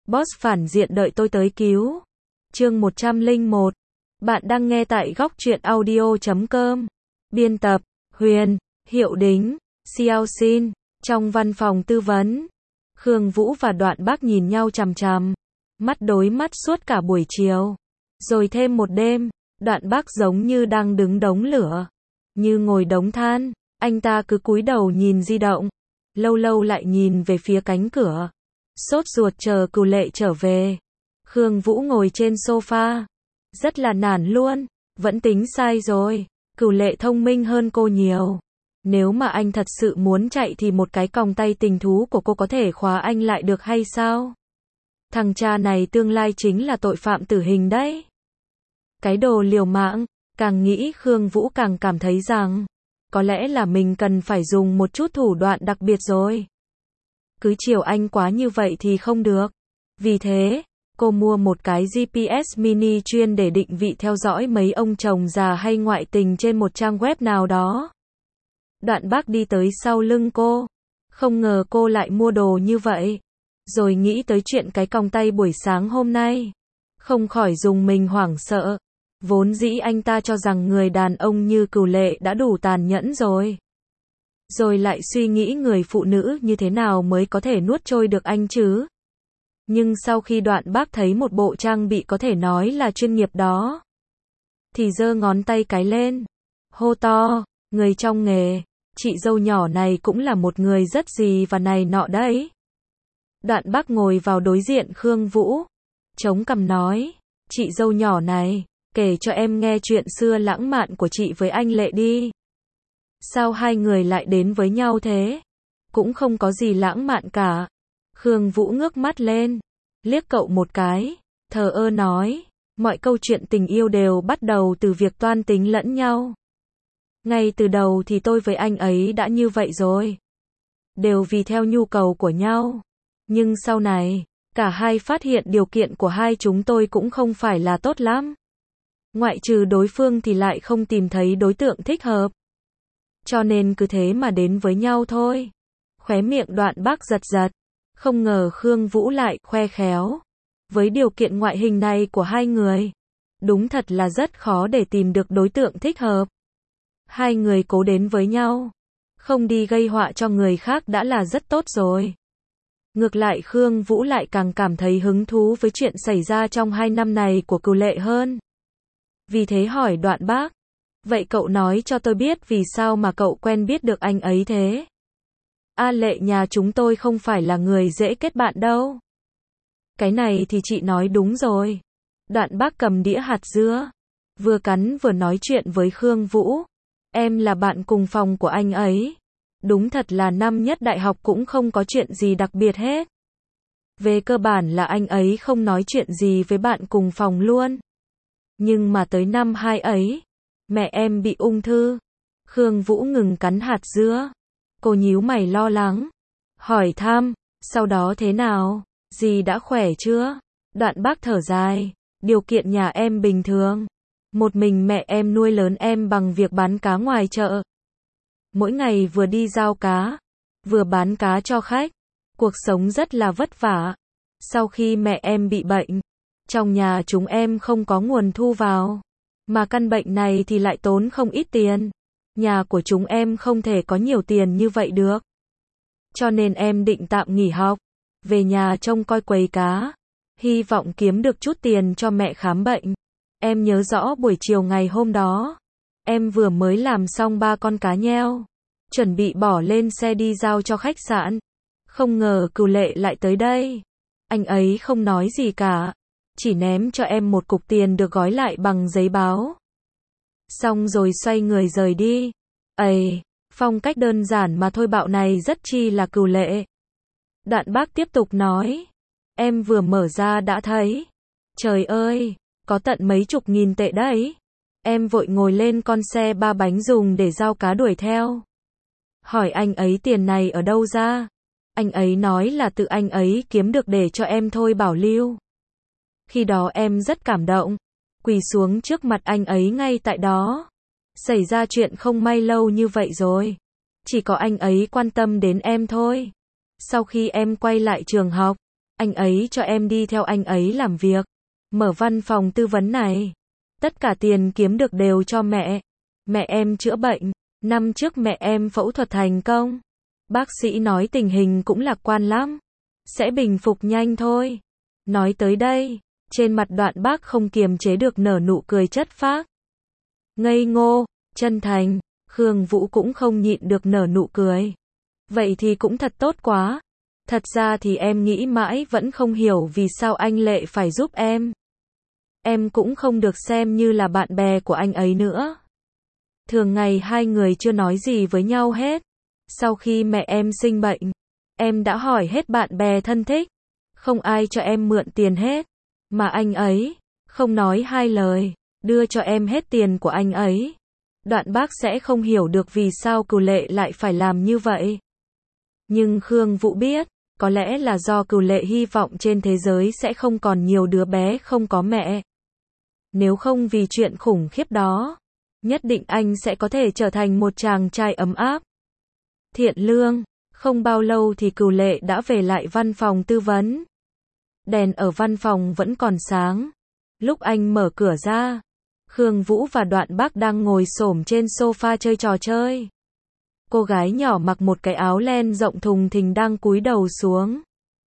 Boss phản diện đợi tôi tới cứu. Chương 101. Bạn đang nghe tại góc truyện audio.com. Biên tập, Huyền, Hiệu Đính, Xiao Xin. Trong văn phòng tư vấn, Khương Vũ và Đoạn Bác nhìn nhau chằm chằm, mắt đối mắt suốt cả buổi chiều. Rồi thêm một đêm, Đoạn Bác giống như đang đứng đống lửa, như ngồi đống than, anh ta cứ cúi đầu nhìn di động, lâu lâu lại nhìn về phía cánh cửa, sốt ruột chờ Cửu Lệ trở về. Khương Vũ ngồi trên sofa, rất là nản luôn, vẫn tính sai rồi, Cửu Lệ thông minh hơn cô nhiều. Nếu mà anh thật sự muốn chạy thì một cái còng tay tình thú của cô có thể khóa anh lại được hay sao? Thằng cha này tương lai chính là tội phạm tử hình đấy. Cái đồ liều mạng, càng nghĩ Khương Vũ càng cảm thấy rằng, có lẽ là mình cần phải dùng một chút thủ đoạn đặc biệt rồi. Cứ chiều anh quá như vậy thì không được. Vì thế, cô mua một cái GPS mini chuyên để định vị theo dõi mấy ông chồng già hay ngoại tình trên một trang web nào đó. Đoạn Bác đi tới sau lưng cô, không ngờ cô lại mua đồ như vậy. Rồi nghĩ tới chuyện cái còng tay buổi sáng hôm nay, không khỏi dùng mình hoảng sợ. Vốn dĩ anh ta cho rằng người đàn ông như Cửu Lệ đã đủ tàn nhẫn rồi. Rồi lại suy nghĩ người phụ nữ như thế nào mới có thể nuốt trôi được anh chứ. Nhưng sau khi Đoạn Bác thấy một bộ trang bị có thể nói là chuyên nghiệp đó, thì giơ ngón tay cái lên, hô to, người trong nghề, chị dâu nhỏ này cũng là một người rất gì và này nọ đấy. Đoạn Bác ngồi vào đối diện Khương Vũ, chống cằm nói, chị dâu nhỏ này, kể cho em nghe chuyện xưa lãng mạn của chị với anh Lệ đi. Sao hai người lại đến với nhau thế? Cũng không có gì lãng mạn cả. Khương Vũ ngước mắt lên, liếc cậu một cái, thờ ơ nói, mọi câu chuyện tình yêu đều bắt đầu từ việc toan tính lẫn nhau. Ngay từ đầu thì tôi với anh ấy đã như vậy rồi. Đều vì theo nhu cầu của nhau. Nhưng sau này, cả hai phát hiện điều kiện của hai chúng tôi cũng không phải là tốt lắm. Ngoại trừ đối phương thì lại không tìm thấy đối tượng thích hợp. Cho nên cứ thế mà đến với nhau thôi. Khóe miệng Đoạn Bác giật giật. Không ngờ Khương Vũ lại khoe khéo. Với điều kiện ngoại hình này của hai người, đúng thật là rất khó để tìm được đối tượng thích hợp. Hai người cố đến với nhau, không đi gây họa cho người khác đã là rất tốt rồi. Ngược lại Khương Vũ lại càng cảm thấy hứng thú với chuyện xảy ra trong 2 năm này của Cửu Lệ hơn. Vì thế hỏi Đoạn Bác, vậy cậu nói cho tôi biết vì sao mà cậu quen biết được anh ấy thế? A Lệ nhà chúng tôi không phải là người dễ kết bạn đâu. Cái này thì chị nói đúng rồi. Đoạn Bác cầm đĩa hạt dưa, vừa cắn vừa nói chuyện với Khương Vũ. Em là bạn cùng phòng của anh ấy. Đúng thật là năm nhất đại học cũng không có chuyện gì đặc biệt hết. Về cơ bản là anh ấy không nói chuyện gì với bạn cùng phòng luôn. Nhưng mà tới năm 2 ấy, mẹ em bị ung thư. Khương Vũ ngừng cắn hạt dưa. Cô nhíu mày lo lắng, hỏi thăm, sau đó thế nào, dì đã khỏe chưa? Đoạn Bác thở dài, điều kiện nhà em bình thường. Một mình mẹ em nuôi lớn em bằng việc bán cá ngoài chợ. Mỗi ngày vừa đi giao cá, vừa bán cá cho khách. Cuộc sống rất là vất vả. Sau khi mẹ em bị bệnh, trong nhà chúng em không có nguồn thu vào. Mà căn bệnh này thì lại tốn không ít tiền. Nhà của chúng em không thể có nhiều tiền như vậy được. Cho nên em định tạm nghỉ học, về nhà trông coi quầy cá. Hy vọng kiếm được chút tiền cho mẹ khám bệnh. Em nhớ rõ buổi chiều ngày hôm đó, em vừa mới làm xong 3 con cá nheo, chuẩn bị bỏ lên xe đi giao cho khách sạn. Không ngờ Cửu Lệ lại tới đây. Anh ấy không nói gì cả, chỉ ném cho em một cục tiền được gói lại bằng giấy báo. Xong rồi xoay người rời đi. Ây, phong cách đơn giản mà thôi bạo này rất chi là Cửu Lệ. Đoạn Bác tiếp tục nói, em vừa mở ra đã thấy. Trời ơi, có tận mấy chục nghìn tệ đấy. Em vội ngồi lên con xe 3 bánh dùng để giao cá đuổi theo. Hỏi anh ấy tiền này ở đâu ra? Anh ấy nói là tự anh ấy kiếm được để cho em thôi bảo lưu. Khi đó em rất cảm động, quỳ xuống trước mặt anh ấy ngay tại đó. Xảy ra chuyện không may lâu như vậy rồi, chỉ có anh ấy quan tâm đến em thôi. Sau khi em quay lại trường học, Anh ấy cho em đi theo anh ấy làm việc. Mở văn phòng tư vấn này. Tất cả tiền kiếm được đều cho mẹ. Mẹ em chữa bệnh. Năm trước mẹ em phẫu thuật thành công. Bác sĩ nói tình hình cũng lạc quan lắm. Sẽ bình phục nhanh thôi. Nói tới đây, trên mặt Đoạn Bác không kiềm chế được nở nụ cười chất phác. Ngây ngô, chân thành, Khương Vũ cũng không nhịn được nở nụ cười. Vậy thì cũng thật tốt quá. Thật ra thì em nghĩ mãi vẫn không hiểu vì sao anh Lệ phải giúp em. Em cũng không được xem như là bạn bè của anh ấy nữa. Thường ngày hai người chưa nói gì với nhau hết. Sau khi mẹ em sinh bệnh, em đã hỏi hết bạn bè thân thích. Không ai cho em mượn tiền hết. Mà anh ấy, không nói hai lời, đưa cho em hết tiền của anh ấy. Đoạn Bác sẽ không hiểu được vì sao Cửu Lệ lại phải làm như vậy. Nhưng Khương Vũ biết, có lẽ là do Cửu Lệ hy vọng trên thế giới sẽ không còn nhiều đứa bé không có mẹ. Nếu không vì chuyện khủng khiếp đó, nhất định anh sẽ có thể trở thành một chàng trai ấm áp, thiện lương. Không bao lâu thì Cửu Lệ đã về lại văn phòng tư vấn. Đèn ở văn phòng vẫn còn sáng. Lúc anh mở cửa ra, Khương Vũ và Đoạn Bác đang ngồi xổm trên sofa chơi trò chơi. Cô gái nhỏ mặc một cái áo len rộng thùng thình đang cúi đầu xuống.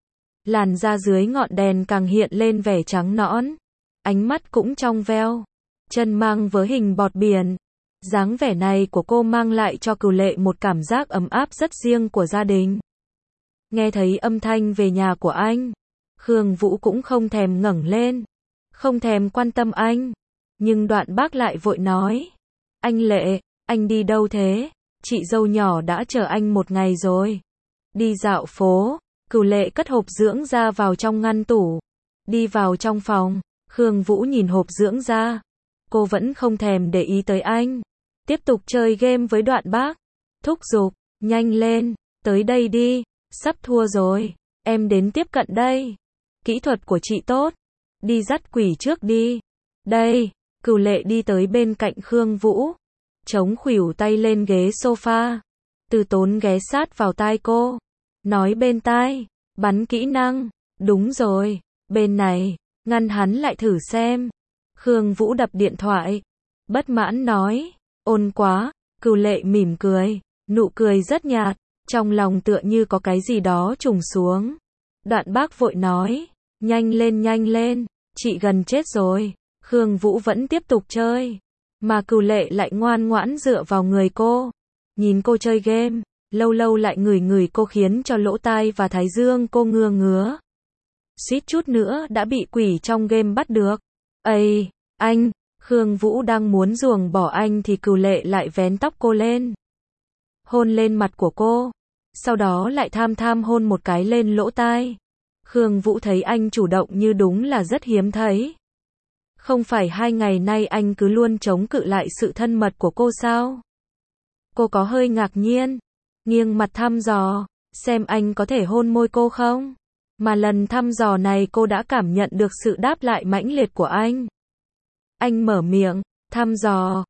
Làn da dưới ngọn đèn càng hiện lên vẻ trắng nõn. Ánh mắt cũng trong veo. Chân mang với hình bọt biển. Dáng vẻ này của cô mang lại cho Cửu Lệ một cảm giác ấm áp rất riêng của gia đình. Nghe thấy âm thanh về nhà của anh, Khương Vũ cũng không thèm ngẩng lên, không thèm quan tâm anh. Nhưng Đoạn Bác lại vội nói, anh Lệ, anh đi đâu thế? Chị dâu nhỏ đã chờ anh một ngày rồi. Đi dạo phố. Cửu Lệ cất hộp dưỡng da vào trong ngăn tủ. Đi vào trong phòng, Khương Vũ nhìn hộp dưỡng da. Cô vẫn không thèm để ý tới anh. Tiếp tục chơi game với Đoạn Bác. Thúc giục, nhanh lên, tới đây đi, sắp thua rồi. Em đến tiếp cận đây. Kỹ thuật của chị tốt. Đi dắt quỷ trước đi. Đây, Cửu Lệ đi tới bên cạnh Khương Vũ. Chống khuỷu tay lên ghế sofa. Từ Tốn ghé sát vào tai cô. Nói bên tai, bắn kỹ năng. Đúng rồi, bên này, ngăn hắn lại thử xem. Khương Vũ đập điện thoại. Bất mãn nói, ôn quá. Cửu Lệ mỉm cười, nụ cười rất nhạt. Trong lòng tựa như có cái gì đó trùng xuống. Đoạn Bác vội nói, nhanh lên, chị gần chết rồi. Khương Vũ vẫn tiếp tục chơi. Mà Cửu Lệ lại ngoan ngoãn dựa vào người cô. Nhìn cô chơi game, lâu lâu lại ngửi cô khiến cho lỗ tai và thái dương cô ngứa. Suýt chút nữa đã bị quỷ trong game bắt được. Ây, anh, Khương Vũ đang muốn ruồng bỏ anh thì Cửu Lệ lại vén tóc cô lên. Hôn lên mặt của cô. Sau đó lại tham hôn một cái lên lỗ tai. Khương Vũ thấy anh chủ động như đúng là rất hiếm thấy. Không phải 2 ngày nay anh cứ luôn chống cự lại sự thân mật của cô sao? Cô có hơi ngạc nhiên, nghiêng mặt thăm dò, xem anh có thể hôn môi cô không? Mà lần thăm dò này cô đã cảm nhận được sự đáp lại mãnh liệt của anh. Anh mở miệng, thăm dò,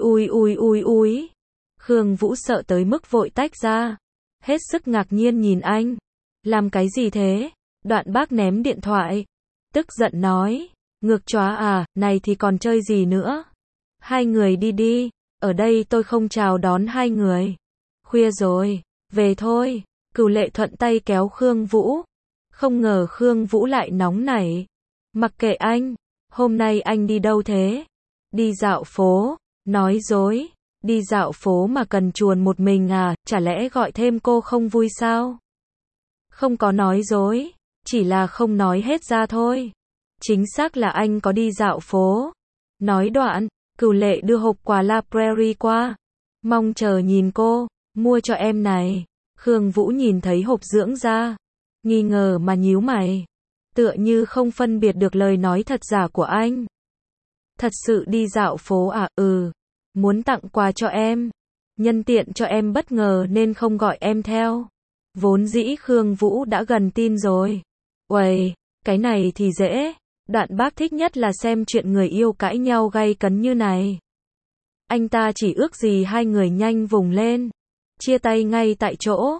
úi. Khương Vũ sợ tới mức vội tách ra, hết sức ngạc nhiên nhìn anh. Làm cái gì thế? Đoạn Bác ném điện thoại, tức giận nói. Ngược chóa à, này thì còn chơi gì nữa? Hai người đi, ở đây tôi không chào đón hai người. Khuya rồi, về thôi. Cửu Lệ thuận tay kéo Khương Vũ. Không ngờ Khương Vũ lại nóng nảy. Mặc kệ anh, hôm nay anh đi đâu thế? Đi dạo phố, nói dối. Đi dạo phố mà cần chuồn một mình à, chả lẽ gọi thêm cô không vui sao? Không có nói dối, chỉ là không nói hết ra thôi. Chính xác là anh có đi dạo phố. Nói đoạn, Cửu Lệ đưa hộp quà La Prairie qua. Mong chờ nhìn cô, mua cho em này. Khương Vũ nhìn thấy hộp dưỡng da, nghi ngờ mà nhíu mày. Tựa như không phân biệt được lời nói thật giả của anh. Thật sự đi dạo phố à? Muốn tặng quà cho em. Nhân tiện cho em bất ngờ nên không gọi em theo. Vốn dĩ Khương Vũ đã gần tin rồi. Uầy, cái này thì dễ. Đoạn Bác thích nhất là xem chuyện người yêu cãi nhau gay cấn như này. Anh ta chỉ ước gì hai người nhanh vùng lên, chia tay ngay tại chỗ.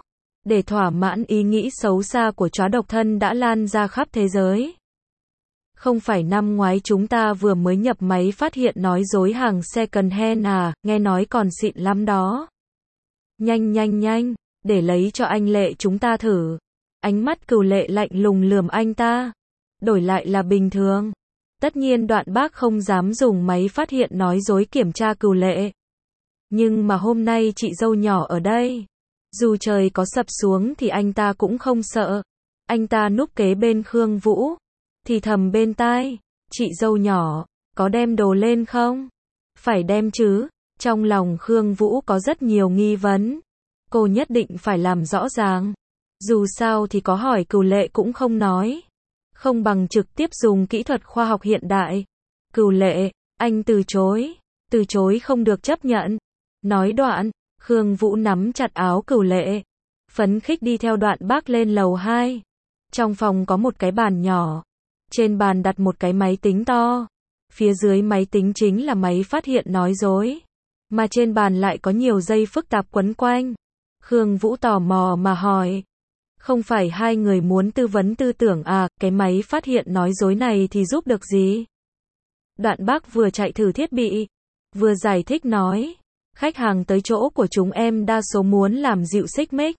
để thỏa mãn ý nghĩ xấu xa của chó độc thân đã lan ra khắp thế giới. Không phải năm ngoái chúng ta vừa mới nhập máy phát hiện nói dối hàng second hand à, nghe nói còn xịn lắm đó. Nhanh nhanh nhanh, để lấy cho anh Lệ chúng ta thử. Ánh mắt Cửu Lệ lạnh lùng lườm anh ta. Đổi lại là bình thường. Tất nhiên Đoạn Bác không dám dùng máy phát hiện nói dối kiểm tra Cửu Lệ. Nhưng mà hôm nay chị dâu nhỏ ở đây. Dù trời có sập xuống thì anh ta cũng không sợ. Anh ta núp kế bên Khương Vũ. Thì thầm bên tai. Chị dâu nhỏ, có đem đồ lên không? Phải đem chứ. Trong lòng Khương Vũ có rất nhiều nghi vấn. Cô nhất định phải làm rõ ràng. Dù sao thì có hỏi Cửu Lệ cũng không nói. Không bằng trực tiếp dùng kỹ thuật khoa học hiện đại. Cửu Lệ, anh từ chối. Từ chối không được chấp nhận. Nói đoạn, Khương Vũ nắm chặt áo Cửu Lệ. Phấn khích đi theo Đoạn Bác lên lầu 2. Trong phòng có một cái bàn nhỏ. Trên bàn đặt một cái máy tính to. Phía dưới máy tính chính là máy phát hiện nói dối. Mà trên bàn lại có nhiều dây phức tạp quấn quanh. Khương Vũ tò mò mà hỏi. Không phải hai người muốn tư vấn tư tưởng à, cái máy phát hiện nói dối này thì giúp được gì? Đoạn Bác vừa chạy thử thiết bị, vừa giải thích nói. Khách hàng tới chỗ của chúng em đa số muốn làm dịu xích mích.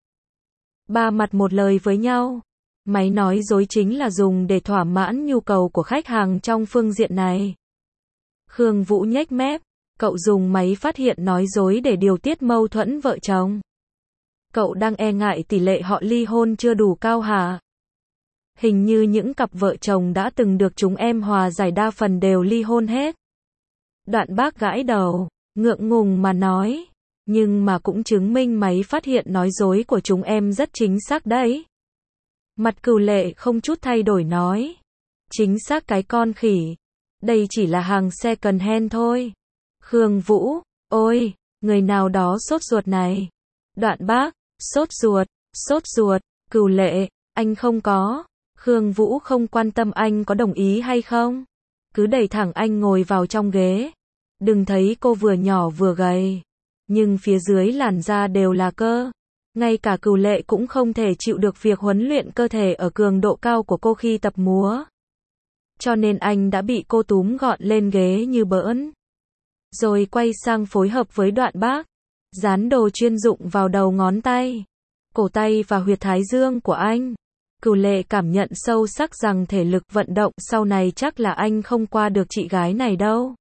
Ba mặt một lời với nhau. Máy nói dối chính là dùng để thỏa mãn nhu cầu của khách hàng trong phương diện này. Khương Vũ nhếch mép. Cậu dùng máy phát hiện nói dối để điều tiết mâu thuẫn vợ chồng. Cậu đang e ngại tỷ lệ họ ly hôn chưa đủ cao hả? Hình như những cặp vợ chồng đã từng được chúng em hòa giải đa phần đều ly hôn hết. Đoạn Bác gãi đầu, ngượng ngùng mà nói. Nhưng mà cũng chứng minh máy phát hiện nói dối của chúng em rất chính xác đấy. Mặt Cửu Lệ không chút thay đổi nói. Chính xác cái con khỉ. Đây chỉ là hàng second hand thôi. Khương Vũ, ôi, người nào đó sốt ruột này. Đoạn Bác, sốt ruột, Cửu Lệ, anh không có. Khương Vũ không quan tâm anh có đồng ý hay không. Cứ đẩy thẳng anh ngồi vào trong ghế. Đừng thấy cô vừa nhỏ vừa gầy. Nhưng phía dưới làn da đều là cơ. Ngay cả Cửu Lệ cũng không thể chịu được việc huấn luyện cơ thể ở cường độ cao của cô khi tập múa. Cho nên anh đã bị cô túm gọn lên ghế như bỡn. Rồi quay sang phối hợp với Đoạn Bác. Dán đồ chuyên dụng vào đầu ngón tay, cổ tay và huyệt thái dương của anh. Cửu Lệ cảm nhận sâu sắc rằng thể lực vận động sau này chắc là anh không qua được chị gái này đâu.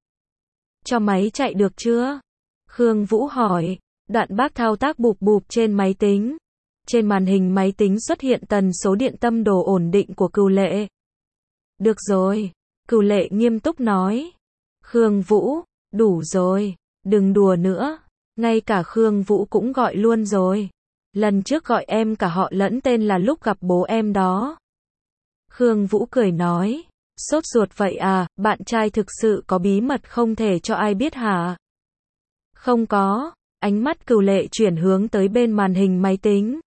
Cho máy chạy được chưa? Khương Vũ hỏi. Đoạn Bác thao tác bụp bụp trên máy tính. Trên màn hình máy tính xuất hiện tần số điện tâm đồ ổn định của Cửu Lệ. Được rồi. Cửu Lệ nghiêm túc nói. Khương Vũ, đủ rồi. Đừng đùa nữa. Ngay cả Khương Vũ cũng gọi luôn rồi. Lần trước gọi em cả họ lẫn tên là lúc gặp bố em đó. Khương Vũ cười nói. Sốt ruột vậy à, bạn trai thực sự có bí mật không thể cho ai biết hả? Không có. Ánh mắt Cửu Lệ chuyển hướng tới bên màn hình máy tính.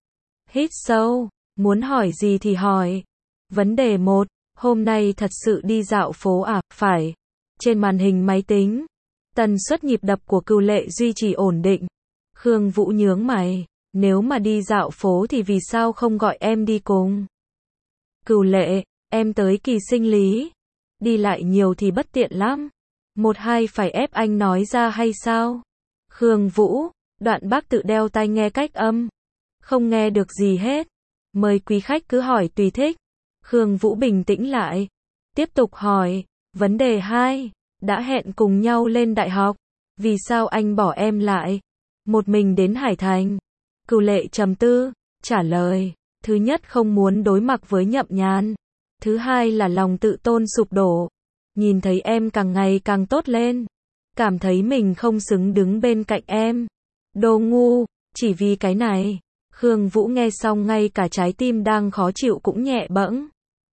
Hít sâu. Muốn hỏi gì thì hỏi. Vấn đề 1. Hôm nay thật sự đi dạo phố à? Phải. Trên màn hình máy tính. Tần suất nhịp đập của Cửu Lệ duy trì ổn định. Khương Vũ nhướng mày. Nếu mà đi dạo phố thì vì sao không gọi em đi cùng? Cửu Lệ, em tới kỳ sinh lý. Đi lại nhiều thì bất tiện lắm. Một hai phải ép anh nói ra hay sao? Khương Vũ, Đoạn Bác tự đeo tai nghe cách âm. Không nghe được gì hết. Mời quý khách cứ hỏi tùy thích. Khương Vũ bình tĩnh lại. Tiếp tục hỏi. Vấn đề 2. Đã hẹn cùng nhau lên đại học. Vì sao anh bỏ em lại? Một mình đến Hải Thành. Cửu Lệ trầm tư, trả lời. Thứ nhất không muốn đối mặt với Nhậm Nhàn. Thứ hai là lòng tự tôn sụp đổ. Nhìn thấy em càng ngày càng tốt lên. Cảm thấy mình không xứng đứng bên cạnh em. Đồ ngu, chỉ vì cái này. Khương Vũ nghe xong ngay cả trái tim đang khó chịu cũng nhẹ bẫng.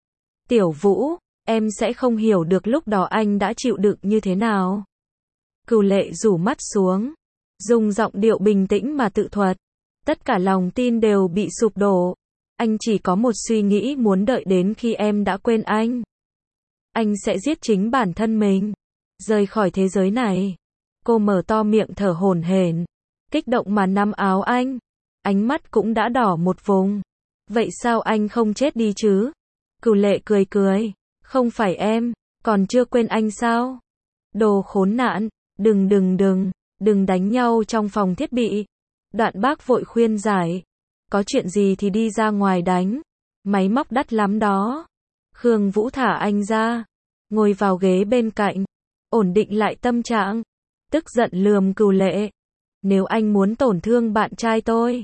Tiểu Vũ, em sẽ không hiểu được lúc đó anh đã chịu đựng như thế nào. Cửu Lệ rủ mắt xuống. Dùng giọng điệu bình tĩnh mà tự thuật. Tất cả lòng tin đều bị sụp đổ. Anh chỉ có một suy nghĩ muốn đợi đến khi em đã quên anh. Anh sẽ giết chính bản thân mình. Rời khỏi thế giới này. Cô mở to miệng thở hổn hển. Kích động mà nắm áo anh. ánh mắt cũng đã đỏ một vùng. Vậy sao anh không chết đi chứ? Cửu lệ cười cười. Không phải em, còn chưa quên anh sao? Đồ khốn nạn, đừng đánh nhau trong phòng thiết bị. Đoạn Bác vội khuyên giải. Có chuyện gì thì đi ra ngoài đánh. Máy móc đắt lắm đó. Khương Vũ thả anh ra. Ngồi vào ghế bên cạnh. Ổn định lại tâm trạng. Tức giận lườm Cửu lệ. Nếu anh muốn tổn thương bạn trai tôi,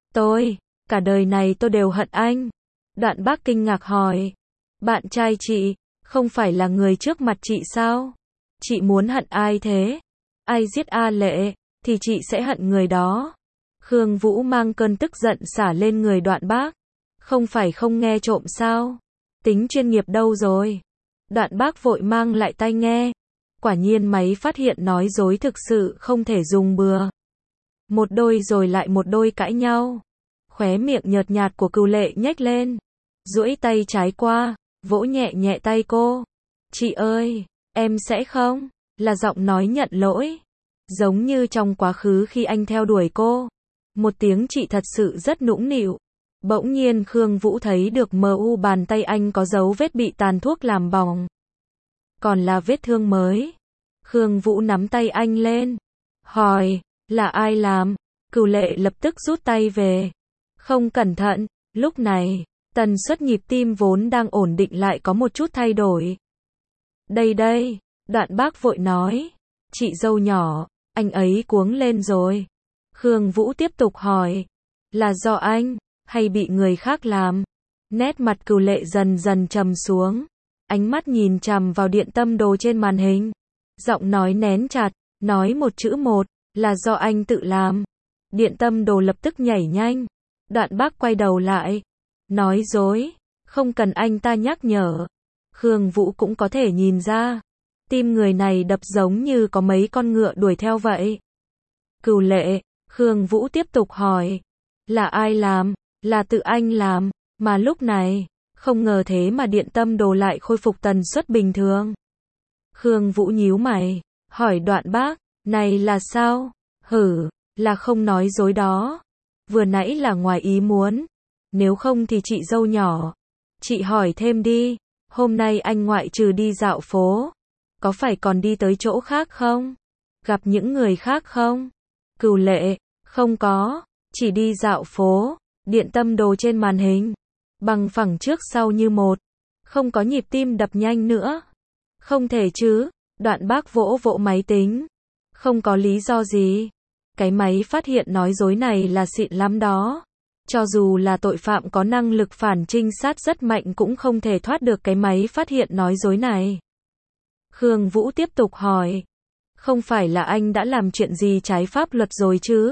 cả đời này tôi đều hận anh. Đoạn Bác kinh ngạc hỏi. Bạn trai chị, không phải là người trước mặt chị sao? Chị muốn hận ai thế? Ai giết A Lệ, thì chị sẽ hận người đó. Khương Vũ mang cơn tức giận xả lên người Đoạn Bác. Không phải không nghe trộm sao? Tính chuyên nghiệp đâu rồi? Đoạn Bác vội mang lại tai nghe. Quả nhiên máy phát hiện nói dối thực sự không thể dùng bừa. Một đôi rồi lại một đôi cãi nhau. Khóe miệng nhợt nhạt của Cửu lệ nhếch lên. Duỗi tay trái qua, vỗ nhẹ nhẹ tay cô. Chị ơi, em sẽ không, là giọng nói nhận lỗi. Giống như trong quá khứ khi anh theo đuổi cô. Một tiếng chị thật sự rất nũng nịu. Bỗng nhiên Khương Vũ thấy được mu bàn tay anh có dấu vết bị tàn thuốc làm bỏng. Còn là vết thương mới. Khương Vũ nắm tay anh lên. Hỏi, là ai làm? Cửu lệ lập tức rút tay về. Không cẩn thận, lúc này, tần suất nhịp tim vốn đang ổn định lại có một chút thay đổi. Đây, Đoạn Bác vội nói. Chị dâu nhỏ, anh ấy cuống lên rồi. Khương Vũ tiếp tục hỏi. Là do anh, hay bị người khác làm? Nét mặt Cửu lệ dần dần trầm xuống. Ánh mắt nhìn chằm vào điện tâm đồ trên màn hình. Giọng nói nén chặt, nói một chữ một, là do anh tự làm. Điện tâm đồ lập tức nhảy nhanh. Đoạn Bác quay đầu lại. Nói dối, không cần anh ta nhắc nhở. Khương Vũ cũng có thể nhìn ra. Tim người này đập giống như có mấy con ngựa đuổi theo vậy. Cửu lệ, Khương Vũ tiếp tục hỏi. Là ai làm? Là tự anh làm. Mà lúc này, không ngờ thế mà điện tâm đồ lại khôi phục tần suất bình thường. Khương Vũ nhíu mày, hỏi Đoạn Bác, này là sao? Là không nói dối đó. Vừa nãy là ngoài ý muốn. Nếu không thì chị dâu nhỏ. Chị hỏi thêm đi, hôm nay anh ngoại trừ đi dạo phố, có phải còn đi tới chỗ khác không? Gặp những người khác không? Cửu lệ, không có, chỉ đi dạo phố. Điện tâm đồ trên màn hình, bằng phẳng trước sau như một, không có nhịp tim đập nhanh nữa. Không thể chứ? Đoạn Bác vỗ vỗ máy tính. Không có lý do gì. Cái máy phát hiện nói dối này là xịn lắm đó. Cho dù là tội phạm có năng lực phản trinh sát rất mạnh cũng không thể thoát được cái máy phát hiện nói dối này. Khương Vũ tiếp tục hỏi. Không phải là anh đã làm chuyện gì trái pháp luật rồi chứ?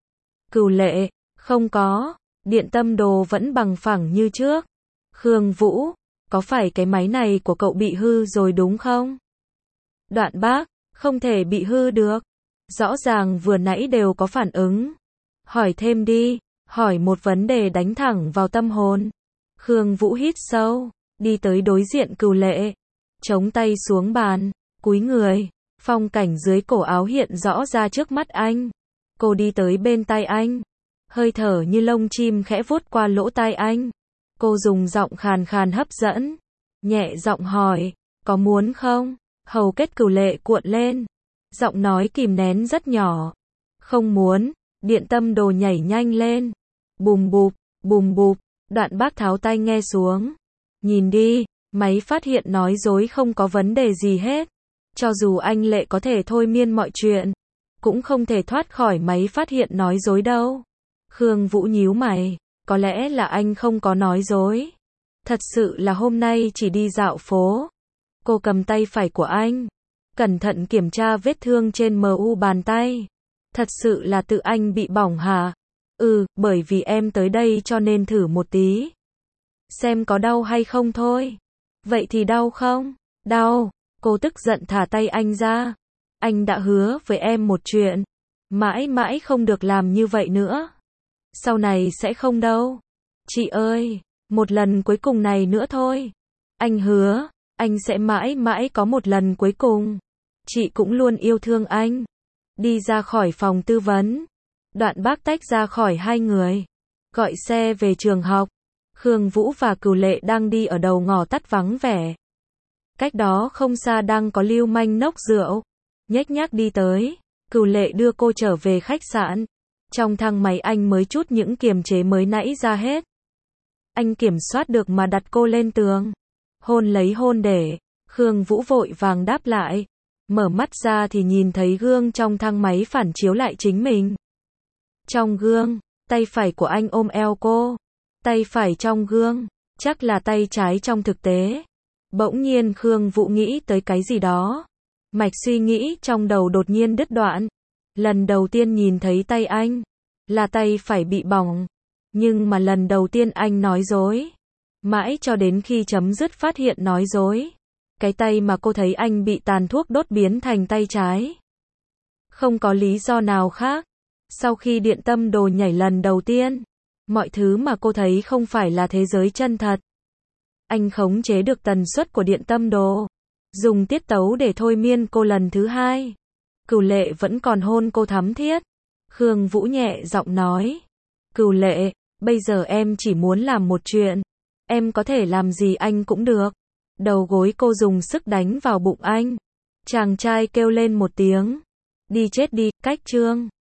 Cửu lệ, không có. Điện tâm đồ vẫn bằng phẳng như trước. Khương Vũ, có phải cái máy này của cậu bị hư rồi đúng không? Đoạn Bác, không thể bị hư được. Rõ ràng vừa nãy đều có phản ứng. Hỏi thêm đi, hỏi một vấn đề đánh thẳng vào tâm hồn. Khương Vũ hít sâu, đi tới đối diện Cửu lệ. Chống tay xuống bàn, cúi người. Phong cảnh dưới cổ áo hiện rõ ra trước mắt anh. Cô đi tới bên tai anh. Hơi thở như lông chim khẽ vuốt qua lỗ tai anh. Cô dùng giọng khàn khàn hấp dẫn. Nhẹ giọng hỏi, có muốn không? Hầu kết Cửu lệ cuộn lên. Giọng nói kìm nén rất nhỏ. Không muốn. Điện tâm đồ nhảy nhanh lên. Bùm bụp. Đoạn Bác tháo tai nghe xuống. Nhìn đi, máy phát hiện nói dối không có vấn đề gì hết. Cho dù anh Lệ có thể thôi miên mọi chuyện, cũng không thể thoát khỏi máy phát hiện nói dối đâu. Khương Vũ nhíu mày, có lẽ là anh không có nói dối. Thật sự là hôm nay chỉ đi dạo phố. Cô cầm tay phải của anh, cẩn thận kiểm tra vết thương trên mu bàn tay. Thật sự là tự anh bị bỏng hả? Bởi vì em tới đây cho nên thử một tí. Xem có đau hay không thôi. Vậy thì đau không? Đau. Cô tức giận thả tay anh ra. Anh đã hứa với em một chuyện. Mãi mãi không được làm như vậy nữa. Sau này sẽ không đâu. Chị ơi, một lần cuối cùng này nữa thôi. Anh hứa, anh sẽ mãi mãi có một lần cuối cùng. Chị cũng luôn yêu thương anh. Đi ra khỏi phòng tư vấn. Đoạn bác tách ra khỏi hai người, gọi xe về trường học. Khương Vũ và Cửu Lệ đang đi ở đầu ngõ tắt vắng vẻ. Cách đó không xa đang có lưu manh nốc rượu. Nhếch nhác đi tới, Cửu Lệ đưa cô trở về khách sạn. Trong thang máy anh mới chút những kiềm chế mới nãy ra hết. Anh kiểm soát được mà đặt cô lên tường. Hôn lấy hôn để. Khương Vũ vội vàng đáp lại. Mở mắt ra thì nhìn thấy gương trong thang máy phản chiếu lại chính mình. Trong gương, tay phải của anh ôm eo cô. Tay phải trong gương, chắc là tay trái trong thực tế. Bỗng nhiên Khương Vũ nghĩ tới cái gì đó. Mạch suy nghĩ trong đầu đột nhiên đứt đoạn. Lần đầu tiên nhìn thấy tay anh, là tay phải bị bỏng. Nhưng mà lần đầu tiên anh nói dối. Mãi cho đến khi chấm dứt phát hiện nói dối. Cái tay mà cô thấy anh bị tàn thuốc đốt biến thành tay trái. Không có lý do nào khác. Sau khi điện tâm đồ nhảy lần đầu tiên, mọi thứ mà cô thấy không phải là thế giới chân thật. Anh khống chế được tần suất của điện tâm đồ, dùng tiết tấu để thôi miên cô lần thứ hai. Cửu Lệ vẫn còn hôn cô thắm thiết. Khương Vũ nhẹ giọng nói. Cửu Lệ, bây giờ em chỉ muốn làm một chuyện. Em có thể làm gì anh cũng được. Đầu gối cô dùng sức đánh vào bụng anh. Chàng trai kêu lên một tiếng. Đi chết đi, cách chương.